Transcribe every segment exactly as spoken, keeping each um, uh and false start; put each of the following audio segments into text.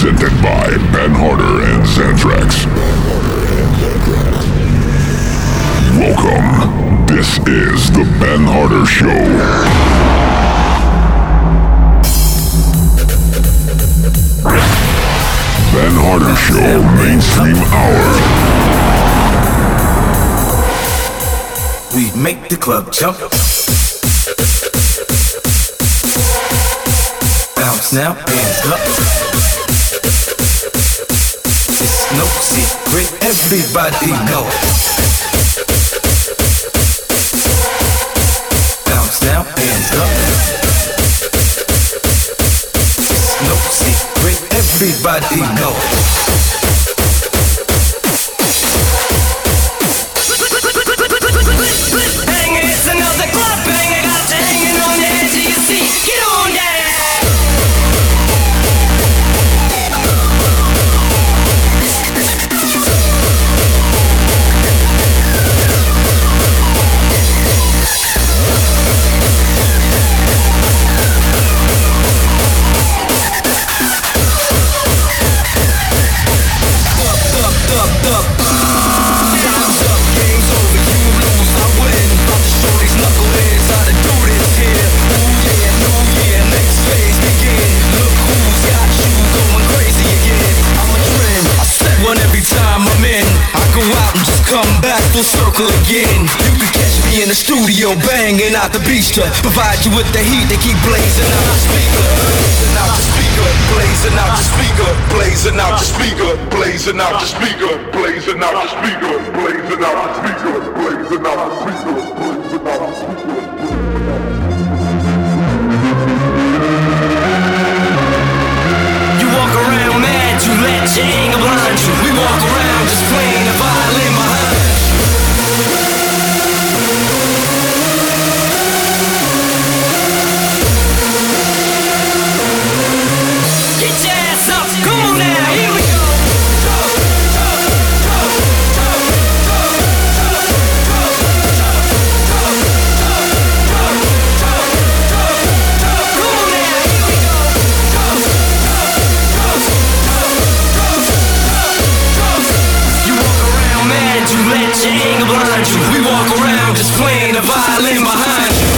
presented by Ben Harder and Xantrax. Welcome. This is the Ben Harder Show. Ben Harder Show Mainstream Hour. We make the club jump. Bounce now, hands up. It's no secret, everybody know. Bounce now, hands up. It's no secret, everybody know. Full circle again. You can catch me in the studio banging out the beast to provide you with the heat that keep blazing out the speaker, blazing out the speaker, blazing out the speaker, blazing out the speaker, blazing out the speaker, blazing out the speaker, blazing out the speaker, blazing out the speaker, blazing out the speaker. You walk around mad, you let your anger blind you. We walk around just playing the violin behind. We walk around just playing the violin behind you.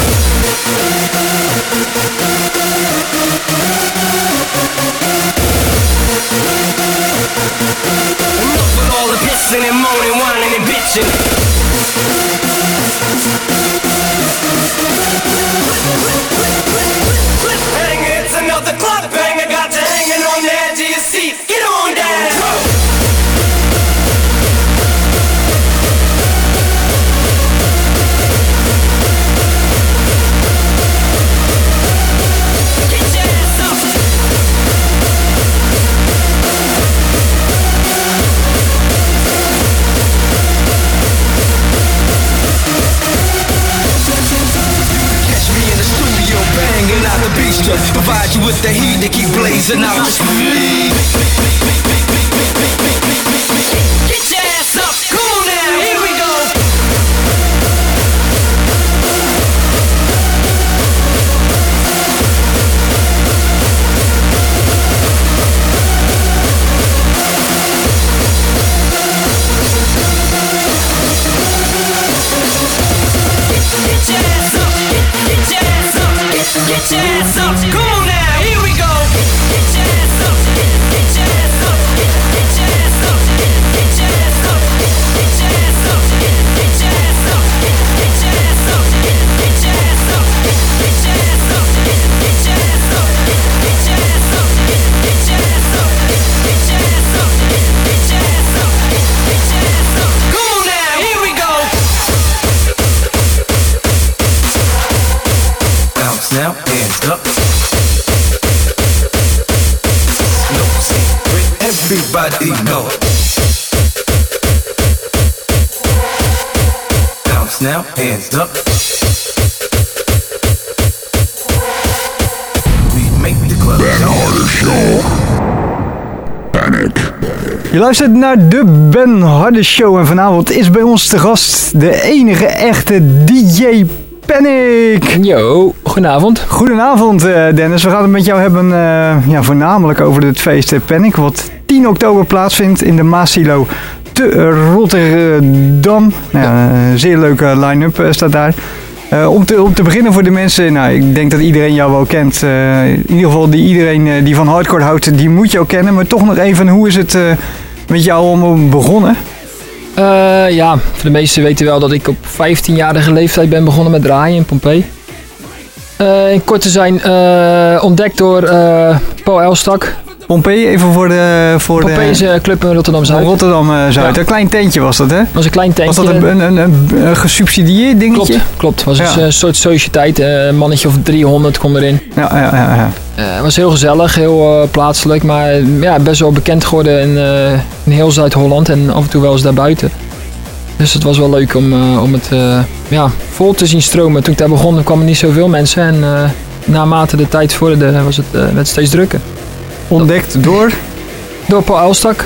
Enough with all the pissing and moaning, whining and bitching. Hang, it's another club banger, got you hanging on the edge of your seat. Get on down. To provide you with the heat that keep blazing out the street. Get your ass up, come on now, here we go. Get your ass up, get your ass up. Get your ass up, come on now, here we go. Get your ass up, get your ass up, get your ass up, get your ass up, get your ass up, get your ass up, get your ass up, get your ass up, get your ass up, get your ass up, get your ass up, get your ass up, get your ass up, get your ass up, get your ass up. Come on now, here we go. Bounce now, hands up. No secret, everybody know. Bounce now, hands up. We make the club. Ben Harder Show. Panic. Je luistert naar de Ben Harder Show en vanavond is bij ons te gast de enige echte D J Panic! Yo, goedenavond. Goedenavond uh, Dennis, we gaan het met jou hebben uh, ja, voornamelijk over het feest uh, Panic, wat tien oktober plaatsvindt in de Maasilo te Rotterdam. Nou, ja, een zeer leuke line-up uh, staat daar. Uh, om, te, om te beginnen voor de mensen, nou, ik denk dat iedereen jou wel kent. Uh, in ieder geval die, iedereen uh, die van hardcore houdt, die moet jou kennen. Maar toch nog even, hoe is het uh, met jou om begonnen? Uh, ja, voor de meesten weten wel dat ik op vijftienjarige leeftijd ben begonnen met draaien in Pompeii. Uh, in kort te zijn uh, ontdekt door uh, Paul Elstak. Pompeii, even voor de... Voor Pompeii is een club in Rotterdam-Zuid. Rotterdam-Zuid, Ja. Een klein tentje was dat, hè? Het was een klein tentje. Was dat een, een, een, een gesubsidieerd dingetje? Klopt, klopt. Het was Ja. een soort sociëteit. Uh, een mannetje of driehonderd kwam erin. Ja, ja, ja. ja. Uh, het was heel gezellig, heel uh, plaatselijk, maar ja, best wel bekend geworden in, uh, in heel Zuid-Holland en af en toe wel eens daarbuiten. Dus het was wel leuk om, uh, om het uh, ja, vol te zien stromen. Toen ik daar begon kwamen niet zoveel mensen en uh, naarmate de tijd vorderde was het, uh, werd het steeds drukker. Ontdekt door? Door Paul Elstak.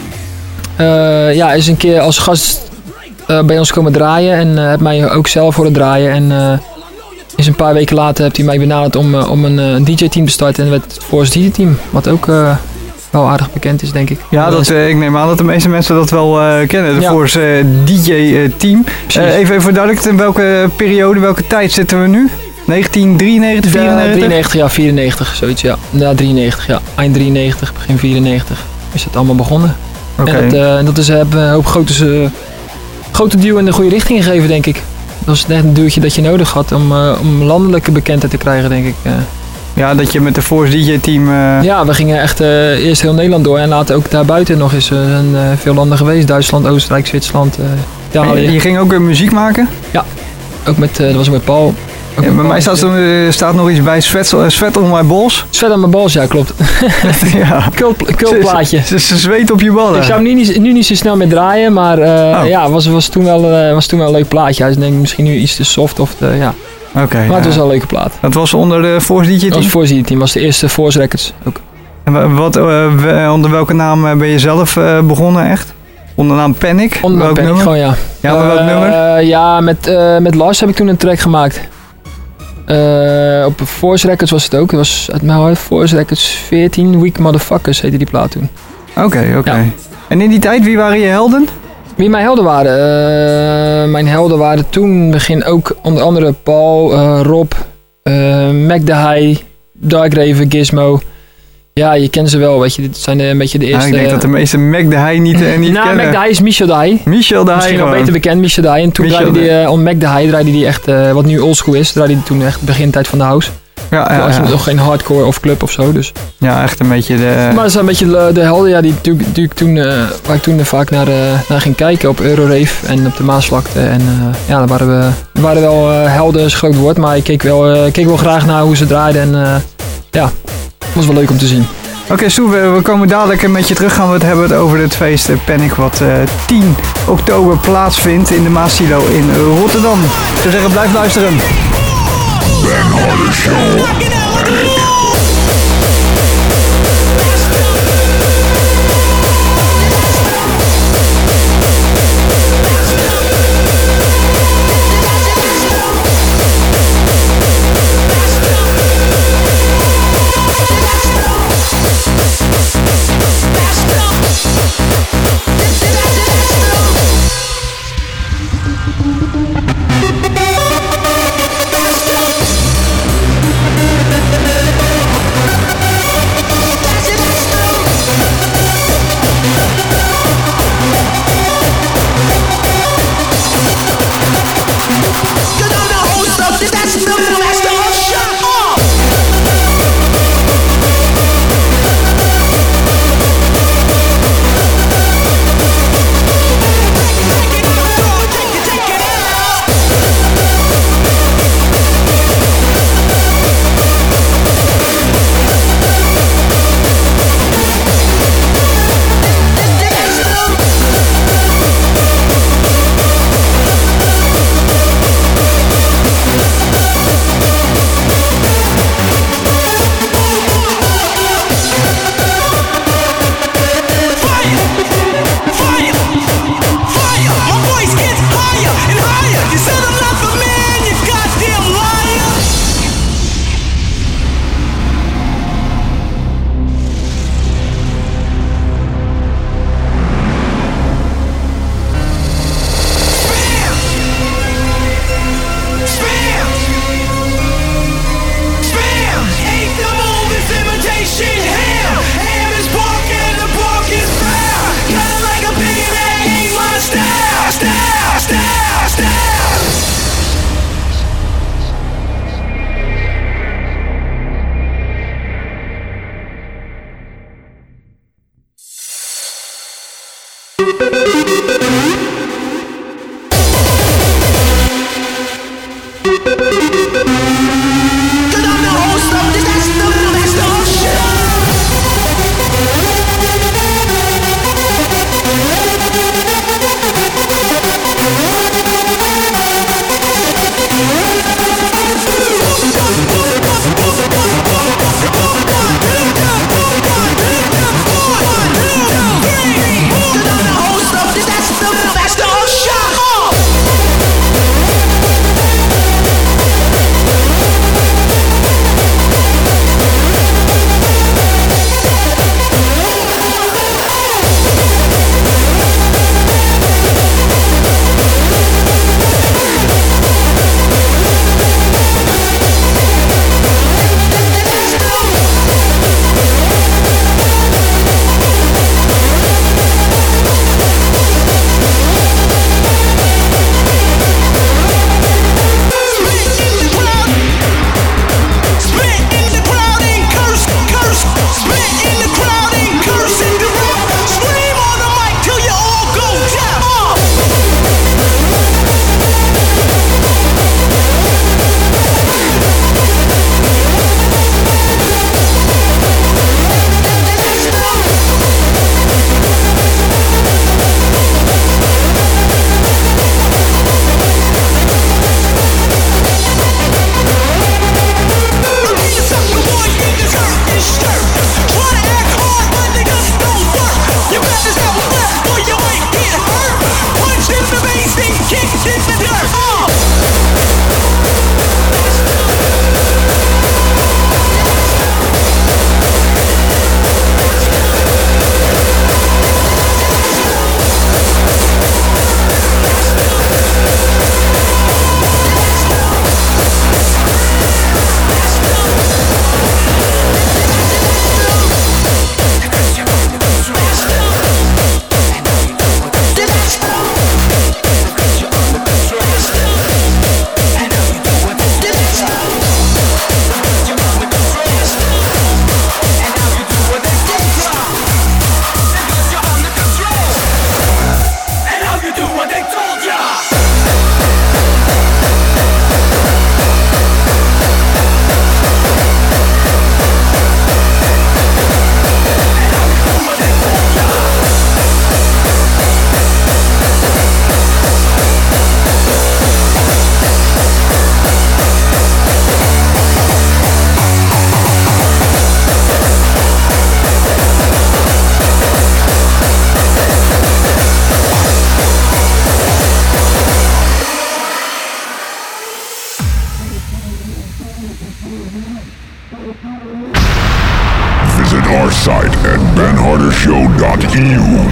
Uh, ja, hij is een keer als gast uh, bij ons komen draaien en uh, heeft mij ook zelf horen draaien. En uh, is een paar weken later heeft hij mij benaderd om, uh, om een uh, D J-team te starten en werd het Force D J-team. Wat ook uh, wel aardig bekend is, denk ik. Ja, dat, uh, ik neem aan dat de meeste mensen dat wel uh, kennen. De Ja. Force uh, D J-team. Precies. Uh, even voor duidelijkheid, in welke periode, welke tijd zitten we nu? negentien drieënnegentig, Ja, vierennegentig? drieënnegentig, ja, vierennegentig, zoiets, ja. Ja, drieënnegentig, ja. Eind drieënnegentig, begin vierennegentig is het allemaal begonnen. Oké. En dat, uh, dat is, hebben een hoop grote, uh, grote duw in de goede richting gegeven, denk ik. Dat is net een duwtje dat je nodig had om, uh, om landelijke bekendheid te krijgen, denk ik. Uh. Ja, dat je met de Force D J-team... Uh, Ja, we gingen echt uh, eerst heel Nederland door en later ook daarbuiten nog eens. We zijn uh, veel landen geweest, Duitsland, Oostenrijk, Zwitserland, uh, Italië. je, je ging ook uh, muziek maken? Ook met, uh, dat was ook met Paul. Ook Ja, met bij mij Paul. staat, er, staat nog iets bij, Sweat, uh, sweat on my balls. Svet aan mijn bals, ja, klopt. Ja. Kult- Kultplaatje. Ze, ze zweet op je ballen. Ik zou nu niet, nu niet zo snel meer draaien, maar uh, Oh. ja, was, was, toen wel, uh, was toen wel een leuk plaatje. Hij is denk ik misschien nu iets te soft, of te, ja. Oké. maar het ja. was wel een leuke plaat. Dat was onder de Force D Dat was J-team? het voorzieteam, was de eerste Force Records ook. En wa- Wat, uh, we- onder welke naam uh, ben je zelf uh, begonnen echt? Onder de naam Panic? Onder welk Panic, nummer? gewoon ja. Ja, maar welk Uh, nummer? Ja, met, uh, met Lars heb ik toen een track gemaakt. Uh, op Force Records was het ook. Het was uit mijn hoofd Force Records veertien Weak Motherfuckers heette die plaat toen. Oké, oké. ja. En in die tijd, wie waren je helden? Wie mijn helden waren? Uh, mijn helden waren toen begin ook onder andere Paul, uh, Rob, uh, Mac the High, Dark Raven, Gizmo. Ja, je kent ze wel, weet je. Dit zijn de, een beetje de Ja, eerste... ik denk dat de meeste Mac de Heij niet, uh, niet nou, kennen. Mac the High is Michel the High. Michel de Heij Misschien wel gewoon. beter bekend, Michel the High. En toen Michel draaide de- hij, uh, on Mac the High draaide hij echt, uh, wat nu oldschool is, draaide hij toen echt begintijd van de house. Ja, Toen ja, had je ja. nog geen hardcore of club of zo, dus... ja, echt een beetje de... Maar dat zijn een beetje de, de helden ja, die, natuurlijk- natuurlijk toen, uh, waar ik toen uh, vaak naar, uh, naar ging kijken op Eurorave en op de Maasvlakte. En uh, ja, dan waren we we waren wel uh, helden, is een groot woord, maar ik keek wel, uh, keek wel graag naar hoe ze draaiden. En uh, ja, het was wel leuk om te zien. Oké, Stoe, we, we komen dadelijk met je terug. Gaan we het hebben over het feest uh, Panic wat uh, tien oktober plaatsvindt in de Maasilo in uh, Rotterdam. Ik zou zeggen, blijf luisteren. Ben Harder Show. Let's go. Visit our site at ben harder show dot e u.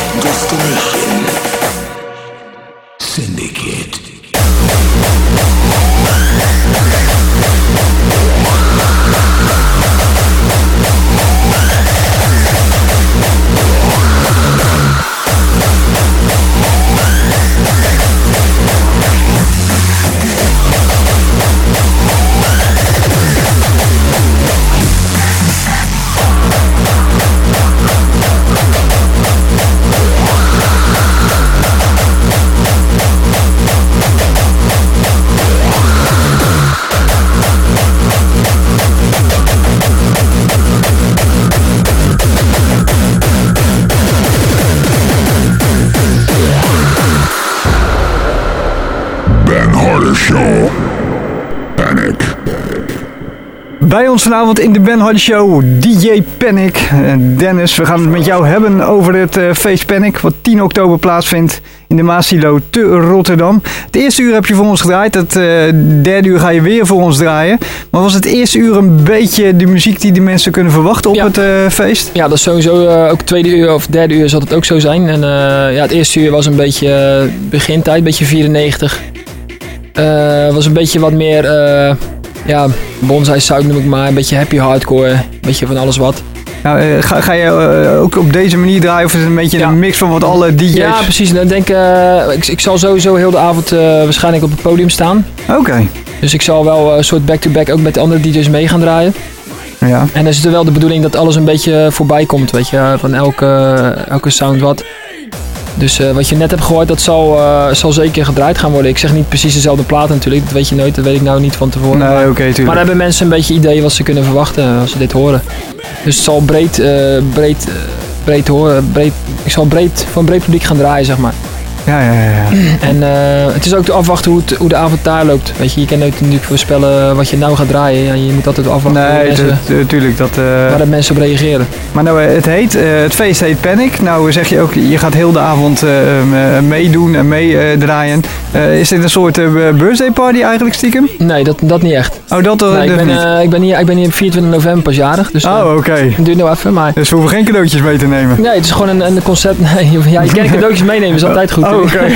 Destination Syndicate. Show. Panic. Bij ons vanavond in de Ben Hardy Show, D J Panic. Uh, Dennis, we gaan het met jou hebben over het uh, feest Panic, wat tien oktober plaatsvindt in de Maasilo te Rotterdam. Het eerste uur heb je voor ons gedraaid, het uh, derde uur ga je weer voor ons draaien. Maar was het eerste uur een beetje de muziek die de mensen kunnen verwachten op ja. het uh, feest? Ja, dat is sowieso uh, ook het tweede uur of derde uur zal het ook zo zijn. En uh, ja, het eerste uur was een beetje uh, begintijd, een beetje vierennegentig. Uh, was een beetje wat meer, uh, ja, bonsai sound noem ik maar, een beetje happy hardcore, een beetje van alles wat. Nou, uh, ga, ga je uh, ook op deze manier draaien of is het een beetje ja. een mix van wat alle D J's... Ja, precies. Ik denk, uh, ik, ik zal sowieso heel de avond uh, waarschijnlijk op het podium staan. Oké. Okay. Dus ik zal wel een soort back-to-back ook met de andere D J's mee gaan draaien. Ja. En dan is het wel de bedoeling dat alles een beetje voorbij komt, weet je, van elke, elke sound wat. Dus uh, wat je net hebt gehoord, dat zal, uh, zal zeker gedraaid gaan worden. Ik zeg niet precies dezelfde plaat natuurlijk, dat weet je nooit, dat weet ik nou niet van tevoren. Nee, maar, oké, tuurlijk. Maar dan hebben mensen een beetje idee wat ze kunnen verwachten als ze dit horen. Dus het zal breed, uh, breed, uh, breed horen, breed, ik zal breed, voor een breed publiek gaan draaien, zeg maar. Ja, ja, ja. En uh, het is ook te afwachten hoe, het, hoe de avond daar loopt. Weet je, je kan nooit natuurlijk voorspellen wat je nou gaat draaien. Ja, je moet altijd afwachten. Nee, natuurlijk. Dat, uh... waar de mensen op reageren. Maar nou, het, heet, uh, het feest heet Panic. Nou zeg je ook, je gaat heel de avond uh, meedoen en meedraaien. Uh, uh, is dit een soort uh, birthday party eigenlijk stiekem? Nee, dat, dat niet echt. Oh, dat, uh, nee, ik, ben, niet? Uh, ik, ben hier, ik ben hier op vierentwintig november pas jarig. Dus, uh, oh, oké. Okay. Het duurt nog even, maar... Dus we hoeven geen cadeautjes mee te nemen? Nee, het is gewoon een, een concept. Nee, ja, je kan cadeautjes meenemen, is altijd goed. Oh, oké. Okay.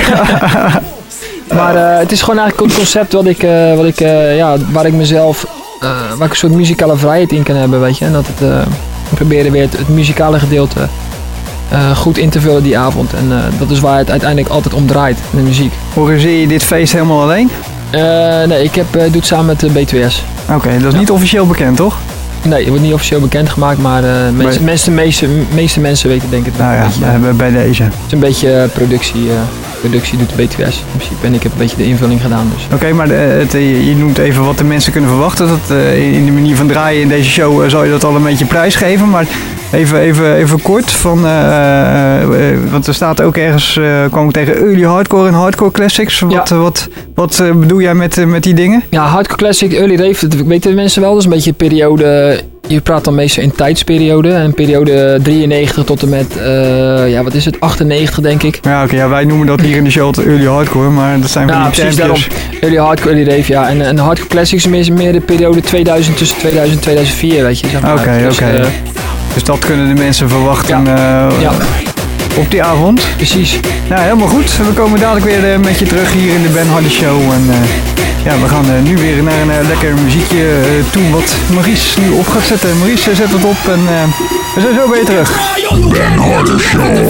Maar uh, het is gewoon eigenlijk een concept wat ik, uh, wat ik, uh, ja, waar ik mezelf, uh, waar ik een soort muzikale vrijheid in kan hebben, weet je. En dat het, uh, ik probeer weer het, het muzikale gedeelte uh, goed in te vullen die avond. En uh, dat is waar het uiteindelijk altijd om draait, in de muziek. Organiseer je dit feest helemaal alleen? Uh, nee, ik heb, uh, doe het samen met de B twee S. Oké, okay, dat is ja. niet officieel bekend, toch? Nee, het wordt niet officieel bekendgemaakt, maar uh, mensen, bij... de meeste, meeste mensen weten denk ik het wel. Nou ja, een beetje, bij deze. Het is een beetje uh, productie, uh, productie doet de B twee S in principe en ik heb een beetje de invulling gedaan. Dus. Oké, okay, maar de, het, je noemt even wat de mensen kunnen verwachten. Dat, uh, in de manier van draaien in deze show uh, zal je dat al een beetje prijsgeven, maar even, even, even kort, van, uh, uh, want er staat ook ergens, uh, kwam ik tegen early hardcore en hardcore classics. Wat, ja. uh, wat, wat uh, bedoel jij met, uh, met die dingen? Ja, hardcore classic, early rave, dat weten de mensen wel. Dat is een beetje een periode, je praat dan meestal in tijdsperiode. En periode drieënnegentig tot en met, uh, ja wat is het, achtennegentig denk ik. Ja, oké, okay, ja, wij noemen dat hier in de show altijd early hardcore, maar dat zijn van ja, die precies daarom. Early hardcore, early rave, ja. En, en de hardcore classics is meer, meer de periode tweeduizend, tussen tweeduizend en tweeduizend vier, weet je. Zeg maar. Oké, okay, dus, oké. Okay. Uh, dus dat kunnen de mensen verwachten ja. Uh, ja. op die avond. Precies. Nou, helemaal goed. We komen dadelijk weer uh, met je terug hier in de Ben Hardy Show. En uh, ja, we gaan uh, nu weer naar een uh, lekker muziekje uh, toe wat Maurice nu op gaat zetten. Maurice, zet het op en uh, we zijn zo weer terug. Ben Hardy Show.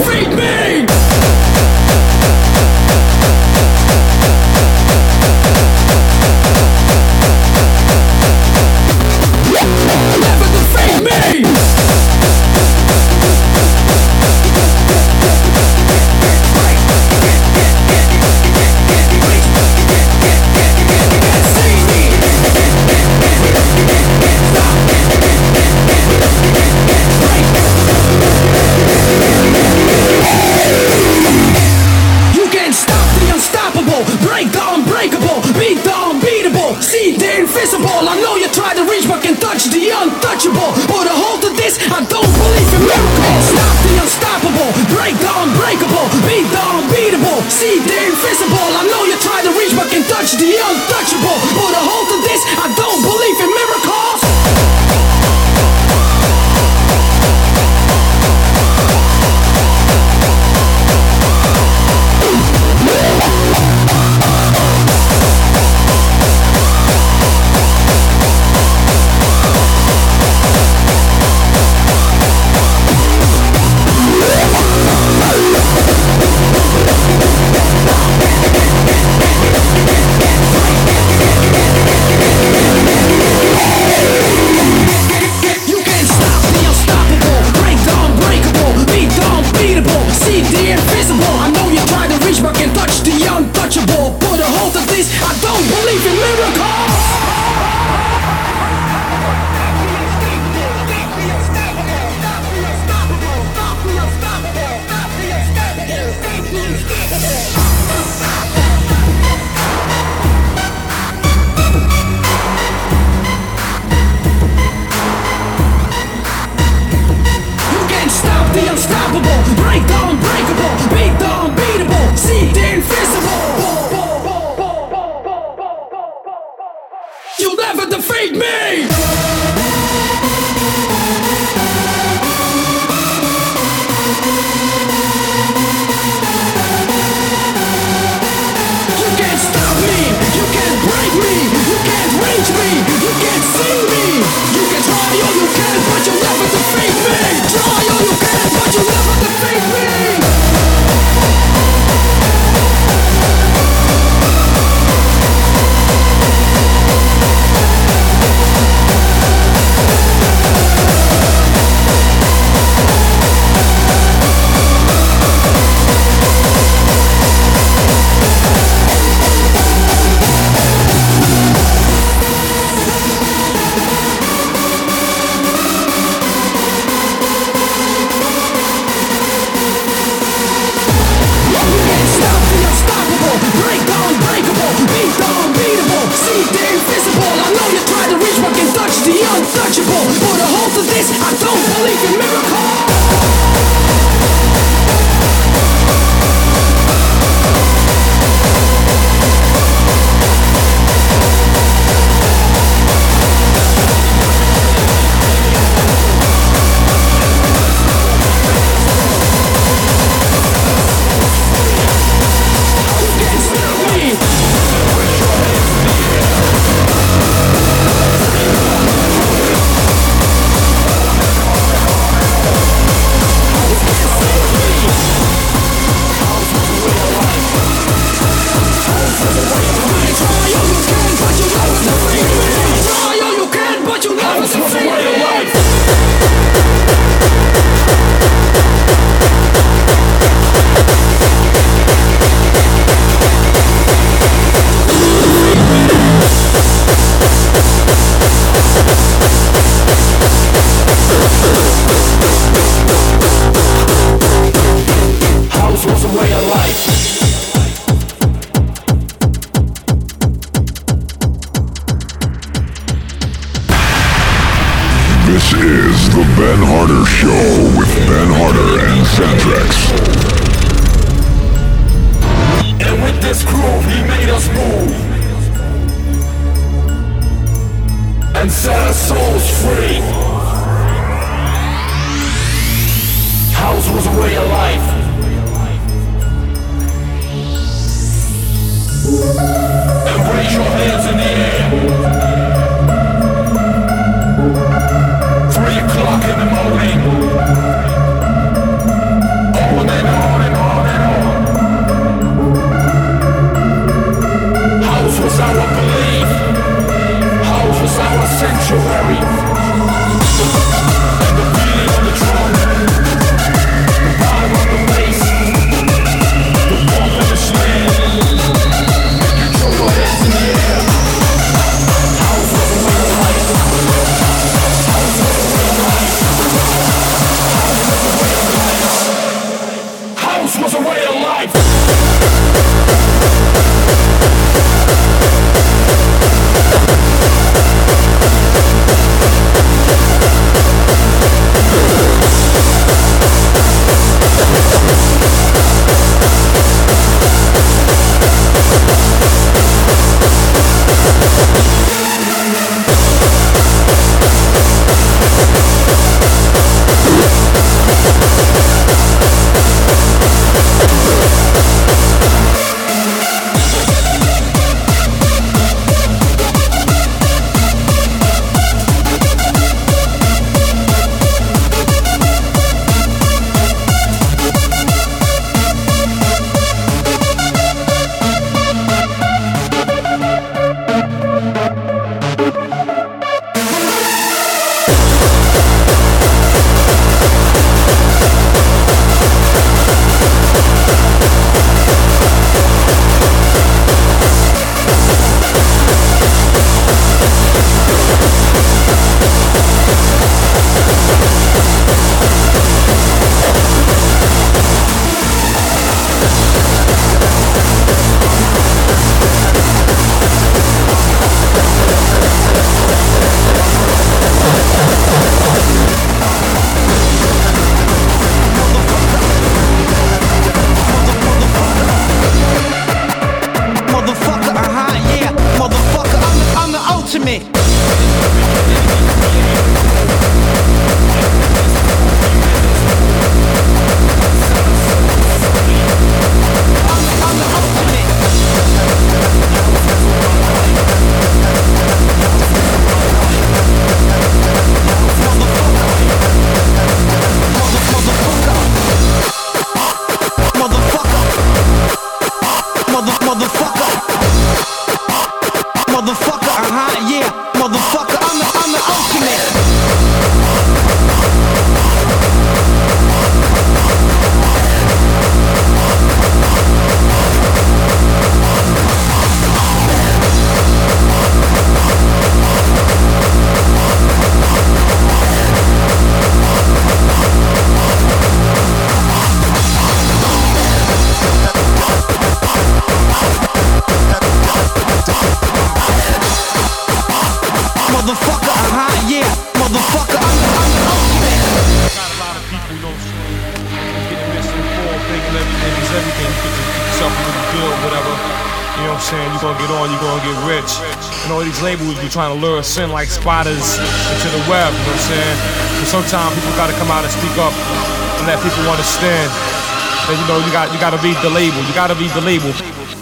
yourself a little good, whatever. You know what I'm saying? You're gonna get on, you're gonna get rich. And all these labels be trying to lure us in like spiders into the web, you know what I'm saying? But sometimes people gotta come out and speak up and let people understand that, you know, you got you gotta read the label, you gotta read the label.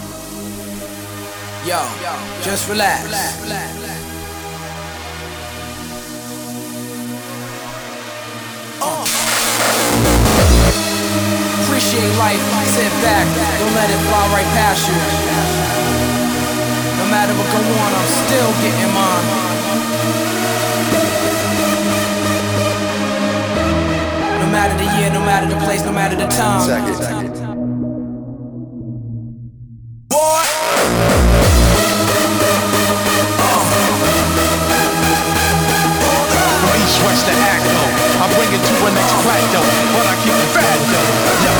Yo, just relax. Uh. Appreciate life, sit back, don't let it fly right past you. No matter what go on, I'm still getting mine. No matter the year, no matter the place, no matter the time. Second. West to act though, I bring it to a next plateau, but I keep it fat though. Yo.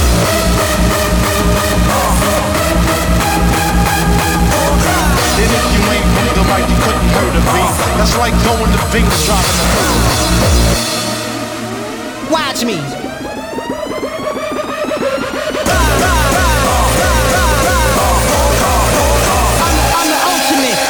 And if you ain't from the right, you couldn't hurt a beat. That's like going to Vegas driving the hood. Watch me. I'm the ultimate.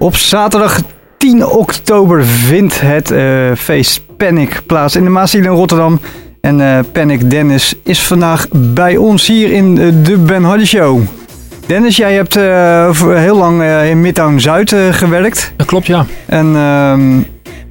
Op zaterdag tien oktober vindt het uh, feest Panic plaats in de Maasilo in Rotterdam. En uh, Panic Dennis is vandaag bij ons hier in uh, de Ben Hardy Show. Dennis, jij hebt uh, voor heel lang uh, in Midtown Zuid uh, gewerkt. Dat klopt, ja. En um,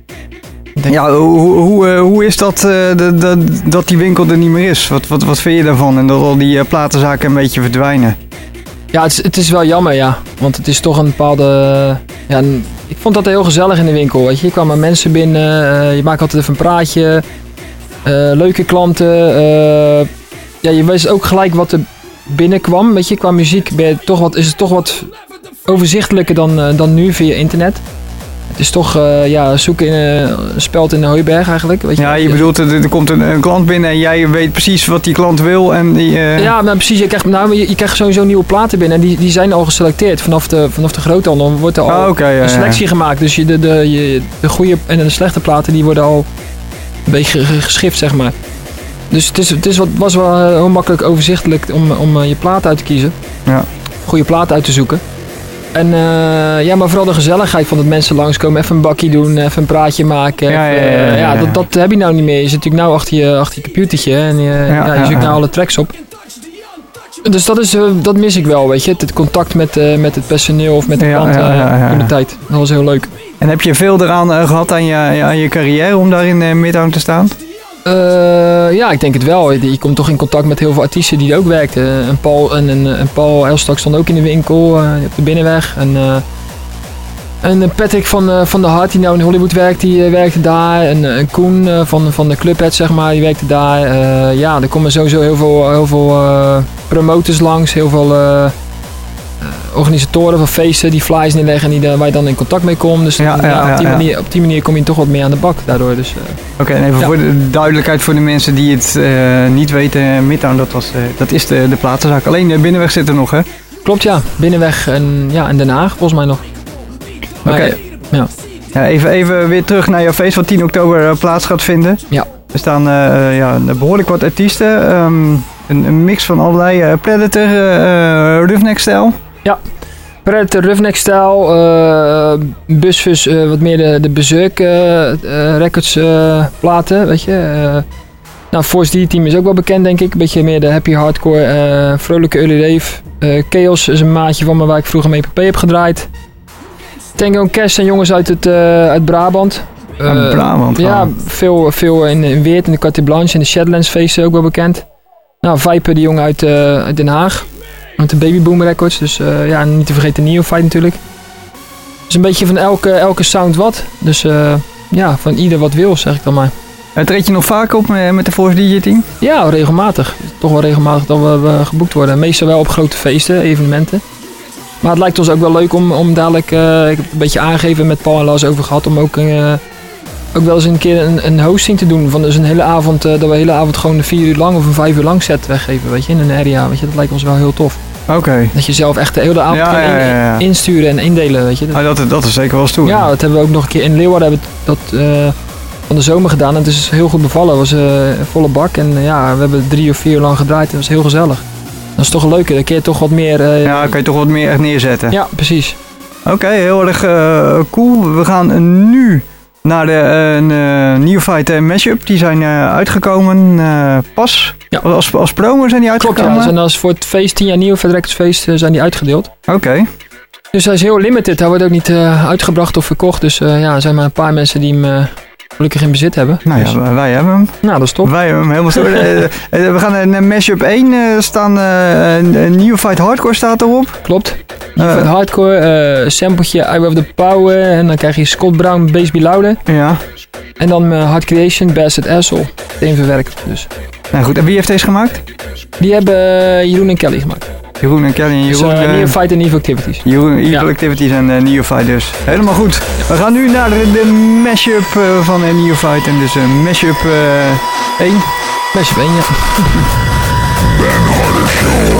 ja, hoe, hoe, uh, hoe is dat uh, de, de, dat die winkel er niet meer is? Wat, wat, wat vind je daarvan? En dat al die uh, platenzaken een beetje verdwijnen? Ja, het is, het is wel jammer, ja. Want het is toch een bepaalde... Ja, een, ik vond dat heel gezellig in de winkel, weet je. Je kwam met mensen binnen, uh, je maakt altijd even een praatje. Uh, leuke klanten. Uh, ja, je wist ook gelijk wat er binnenkwam, weet je. Qua muziek ben je toch wat, is het toch wat overzichtelijker dan, uh, dan nu via internet. Het is toch uh, ja, zoeken in een uh, speld in de hooiberg eigenlijk. Weet je? Ja, je bedoelt, er, er komt een, een klant binnen en jij weet precies wat die klant wil. En die, uh... Ja, nou, precies. Je krijgt, nou, je, je krijgt sowieso nieuwe platen binnen en die, die zijn al geselecteerd vanaf de, vanaf de groothandel. Dan wordt er al oh, okay, ja, een selectie ja. gemaakt. Dus je, de, de, je, de goede en de slechte platen die worden al een beetje geschift, zeg maar. Dus het, is, het is wat, was wel heel makkelijk overzichtelijk om, om uh, je plaat uit te kiezen. Ja. Goede plaat uit te zoeken. En uh, ja, maar vooral de gezelligheid van dat mensen langskomen, even een bakkie doen, even een praatje maken. Ja, even, ja, ja, ja, ja. ja dat, dat heb je nou niet meer. Je zit natuurlijk nou achter je, achter je computertje en je, ja, ja, je ja, zoekt ja. nou alle tracks op. Dus dat, is, uh, dat mis ik wel, weet je. Het contact met, uh, met het personeel of met de ja, klant ja, ja, ja. in de tijd. Dat was heel leuk. En heb je veel eraan uh, gehad aan je, aan je carrière om daar in uh, Midtown te staan? Uh, ja, ik denk het wel. Je komt toch in contact met heel veel artiesten die er ook werkten. En Paul en, en, en Paul Elstak stond ook in de winkel uh, op de binnenweg. En, uh, en Patrick van, uh, van de Hart, die nou in Hollywood werkt, die uh, werkte daar. En, uh, en Koen uh, van, van de Clubhead, zeg maar, die werkte daar. Uh, ja, er komen sowieso heel veel, heel veel uh, promoters langs, heel veel uh, organisatoren van feesten die flyers neerleggen en die, uh, waar je dan in contact mee komt. Dus ja, ja, ja, op, die ja, manier, ja. op die manier kom je toch wat meer aan de bak daardoor. Dus, uh, Oké, okay, en even ja. voor de duidelijkheid voor de mensen die het uh, niet weten, Midtown, dat, was, uh, dat is de, de platenzaak. Alleen de binnenweg zit er nog, hè? Klopt, ja. Binnenweg en, ja, en Den Haag volgens mij nog. Oké. Okay. Ja. Ja, even, even weer terug naar jouw feest wat tien oktober uh, plaats gaat vinden. Ja. Er staan uh, ja, behoorlijk wat artiesten. Um, een, een mix van allerlei uh, Predator, uh, Roughneck-stijl. Ja. Predator, Roughneck-stijl, uh, Busfus, uh, wat meer de, de Berserk uh, uh, Records uh, platen, weet je. Uh, nou, Force D-team is ook wel bekend, denk ik. Een beetje meer de happy hardcore, uh, vrolijke early rave. Uh, Chaos is een maatje van me waar ik vroeger mee P P heb gedraaid. Tango en Cash zijn jongens uit, het, uh, uit Brabant. Uh, uit Brabant? Ja, veel, veel in, in Weert, in de Carte Blanche, in de Shadlands feesten ook wel bekend. Nou, Viper, die jongen uit, uh, uit Den Haag. Met de Baby Boom Records, dus uh, ja, niet te vergeten Neophyte natuurlijk. Dus een beetje van elke, elke sound wat. Dus uh, ja, van ieder wat wil, zeg ik dan maar. Uh, treed je nog vaak op met, met de Force D J-team? Ja, regelmatig. Toch wel regelmatig dat we, we geboekt worden. Meestal wel op grote feesten, evenementen. Maar het lijkt ons ook wel leuk om, om dadelijk, uh, ik heb het een beetje aangegeven met Paul en Lars over gehad, om ook, uh, ook wel eens een keer een, een hosting te doen. Van dus een hele avond, uh, dat we de hele avond gewoon een vier uur lang of een vijf uur lang set weggeven, weet je, in een area. Weet je, dat lijkt ons wel heel tof. Oké. Okay. Dat je zelf echt de hele avond ja, kan ja, ja, ja. in, insturen en indelen, weet je. Dat, oh, dat, dat is zeker wel stoer. Ja, dat hebben we ook nog een keer in Leeuwarden hebben we dat uh, van de zomer gedaan. En het is heel goed bevallen. Het was uh, een volle bak. En uh, ja, we hebben drie of vier uur lang gedraaid. Het was heel gezellig. Dat is toch leuk. Dan kun je toch wat meer... Uh, ja, kan je toch wat meer echt neerzetten. Ja, precies. Oké, okay, heel erg uh, cool. We gaan nu naar de uh, Neophyte Mashup. Die zijn uh, uitgekomen uh, pas. Ja. Als, als promo zijn die uitgekomen? Klopt, ja. En als voor het feest, tien jaar Neophyte Records feest, uh, zijn die uitgedeeld. Oké. Okay. Dus hij is heel limited. Hij wordt ook niet uh, uitgebracht of verkocht. Dus uh, ja, er zijn maar een paar mensen die hem uh, gelukkig in bezit hebben. Nou dus. ja, wij hebben hem. Nou, dat is top. Wij hebben hem helemaal stoer. We gaan in Mashup één uh, staan. Uh, Neophyte Hardcore staat erop. Klopt. Neophyte uh. Hardcore, uh, sampletje I Have The Power. En dan krijg je Scott Brown, Bass Be Louder. Ja. En dan uh, Hard Creation, Bastard Asshole. Meteen verwerkt dus. Nou goed, en wie heeft deze gemaakt? Die hebben uh, Jeroen en Kelly gemaakt. Jeroen en Kelly en Jeroen... Dus, uh, uh, Neophyte en Evil Activities. Jeroen, Evil ja. Activities en uh, Neophyte dus. Helemaal goed. Ja. We gaan nu naar de, de mashup uh, van uh, Neophyte en dus uh, mashup uh, één. Mashup één, ja. Ben Harder Show.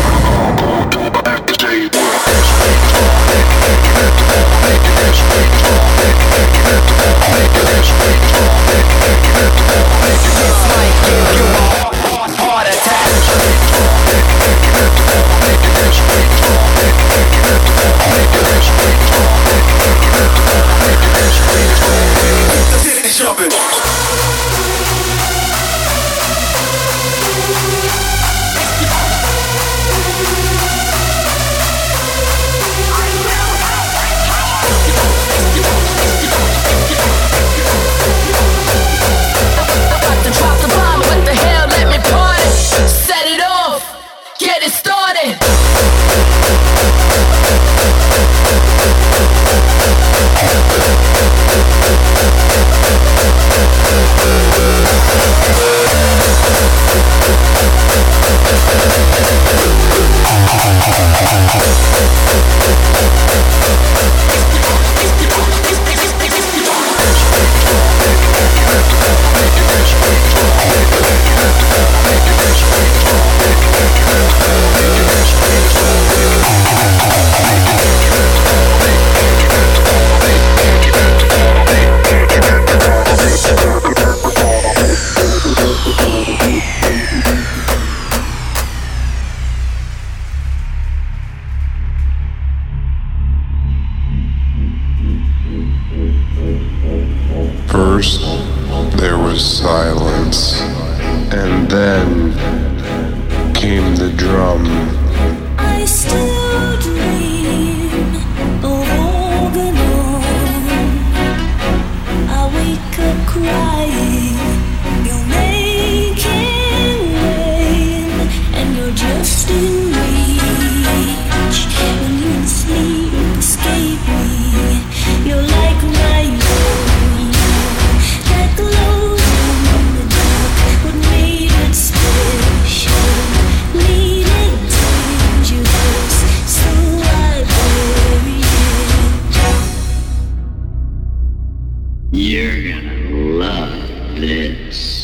First, there was silence, and then came the drum. I still dream of Organon. I wake up crying. You're making rain, and you're just in reach. When you sleep, escape me. You're like my moon that glows in the dark. What made it special? Leading dangerous, so I bury it. You're gonna love this.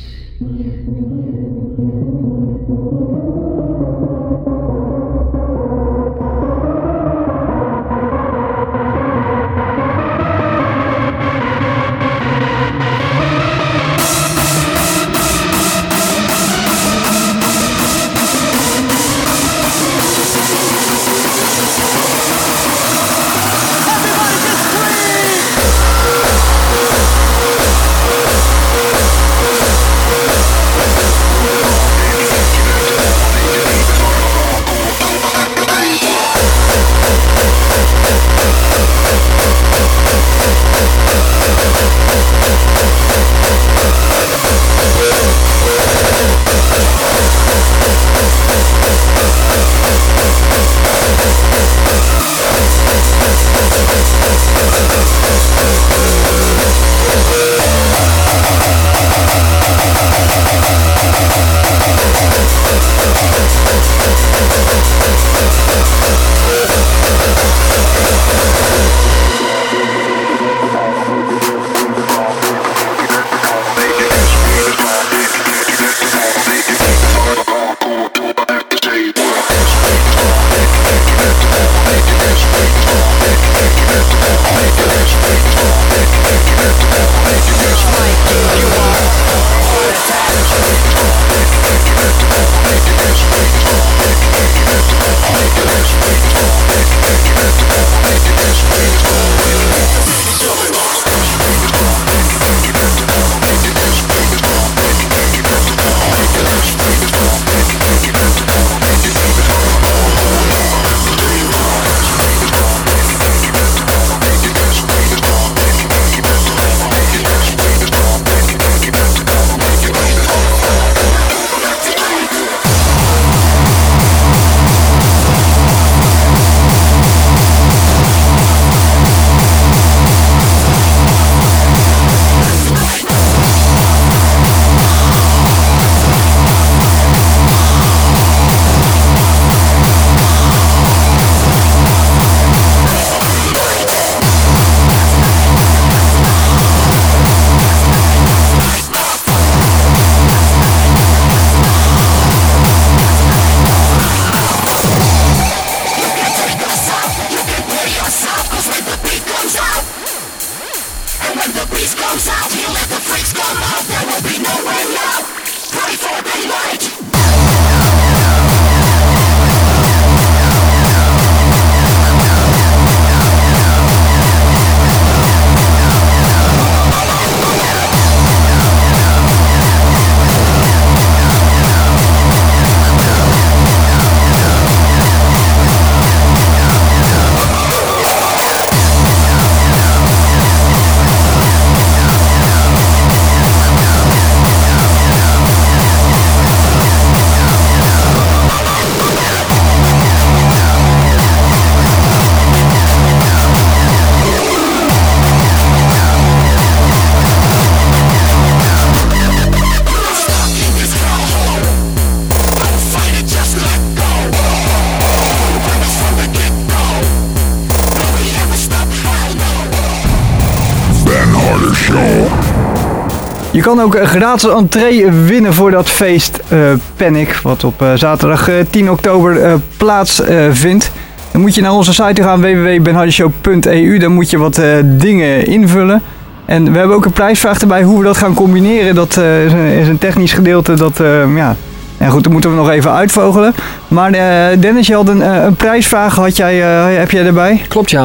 Je kan ook een gratis entree winnen voor dat feest uh, Panic, wat op uh, zaterdag uh, tien oktober uh, plaatsvindt. Uh, Dan moet je naar onze site gaan, w w w punt ben harder show punt e u. Dan moet je wat uh, dingen invullen. En we hebben ook een prijsvraag erbij hoe we dat gaan combineren. Dat uh, is, een, is een technisch gedeelte dat, uh, ja... En goed, dat moeten we nog even uitvogelen. Maar uh, Dennis, je had een, uh, een prijsvraag, had jij, uh, heb jij erbij? Klopt, ja.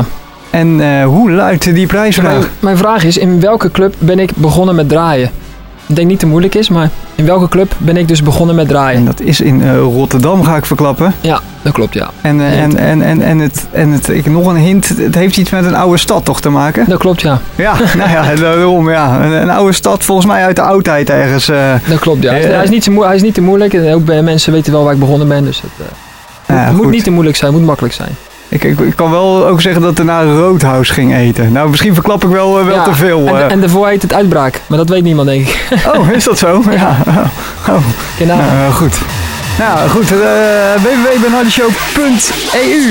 En uh, hoe luidt die prijsvraag? Mijn, mijn vraag is, in welke club ben ik begonnen met draaien? Ik denk niet te moeilijk is, maar in welke club ben ik dus begonnen met draaien? En dat is in uh, Rotterdam, ga ik verklappen. Ja, dat klopt, ja. En, uh, en, en, en, en, het, en het, ik, nog een hint, het heeft iets met een oude stad toch te maken? Dat klopt, ja. Ja, nou ja, daarom, ja. Een, een oude stad, volgens mij uit de oudheid ergens. Uh, dat klopt, ja. Uh, hij, is niet zo moe- hij is niet te moeilijk. En ook bij mensen weten wel waar ik begonnen ben, dus het, uh, ja, moet, moet niet te moeilijk zijn, moet makkelijk zijn. Ik, ik, ik kan wel ook zeggen dat er naar Roadhouse ging eten. Nou, misschien verklap ik wel, uh, wel ja, te veel. Uh. En, en daarvoor heet het Uitbraak, maar dat weet niemand, denk ik. Oh, is dat zo? Ja. Oh. Oh. Nou, uh, goed. Nou, goed. Uh, w w w punt ben harder show punt e u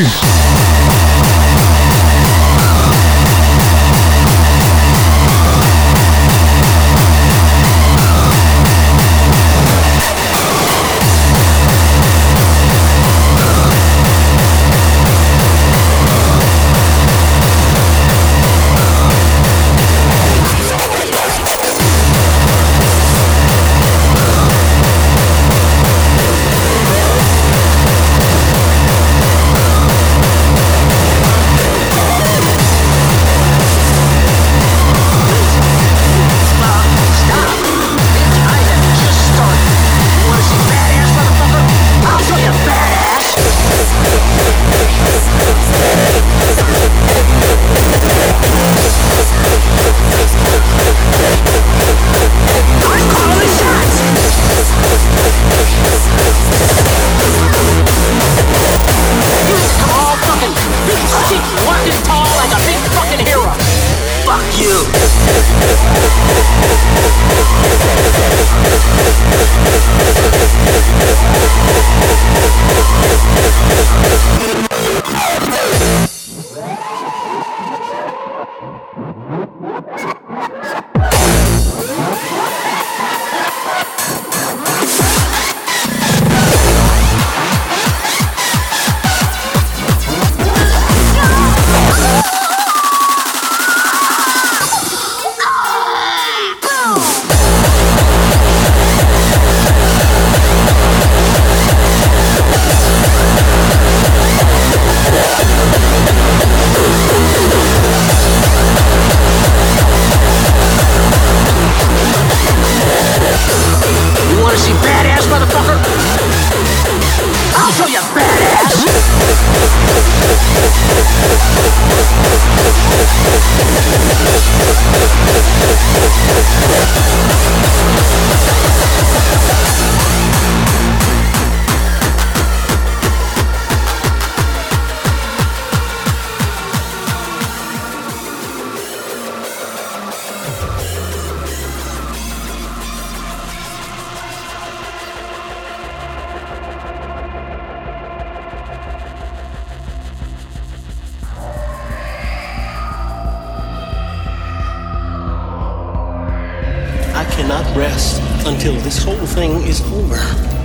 Rest until this whole thing is over.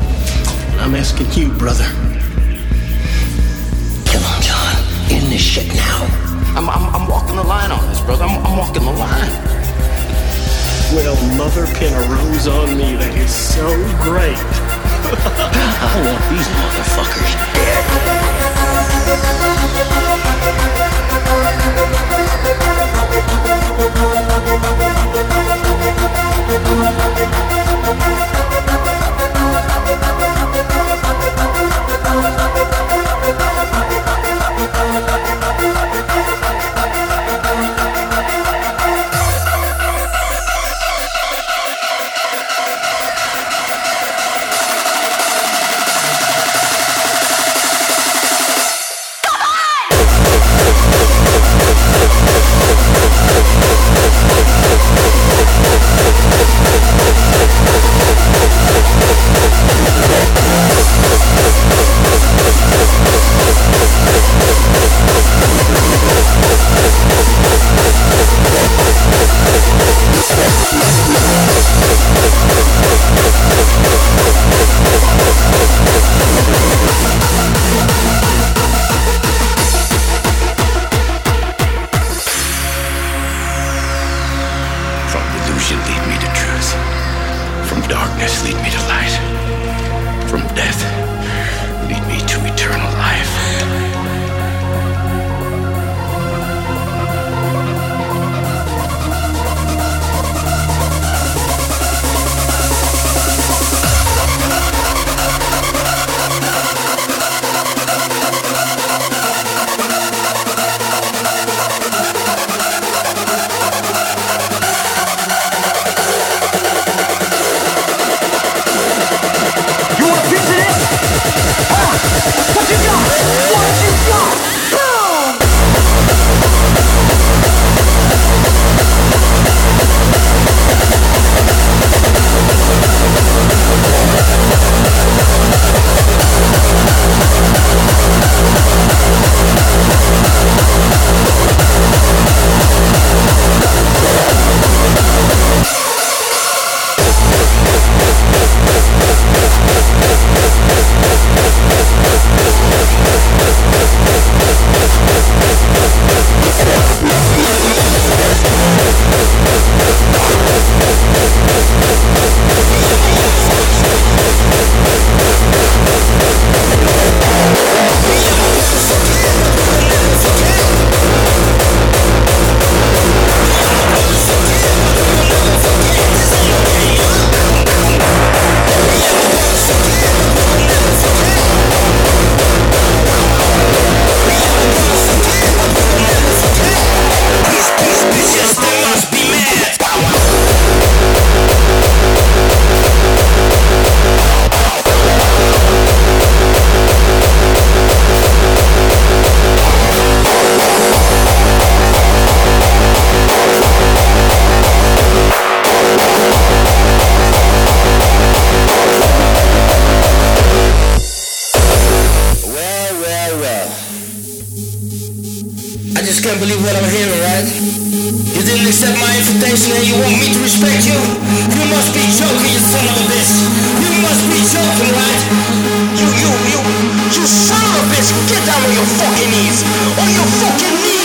I'm asking you, brother. Come on, John. End this shit now. I'm, I'm, I'm walking the line on this, brother. I'm, I'm walking the line. Well, mother pin a rose on me. That is so great. I want these motherfuckers dead. Come on! just can't believe what I'm hearing, right? You didn't accept my invitation and you want me to respect you? You must be joking, you son of a bitch. You must be joking, right? You, you, you, you son of a bitch. Get down on your fucking knees. On your fucking knees.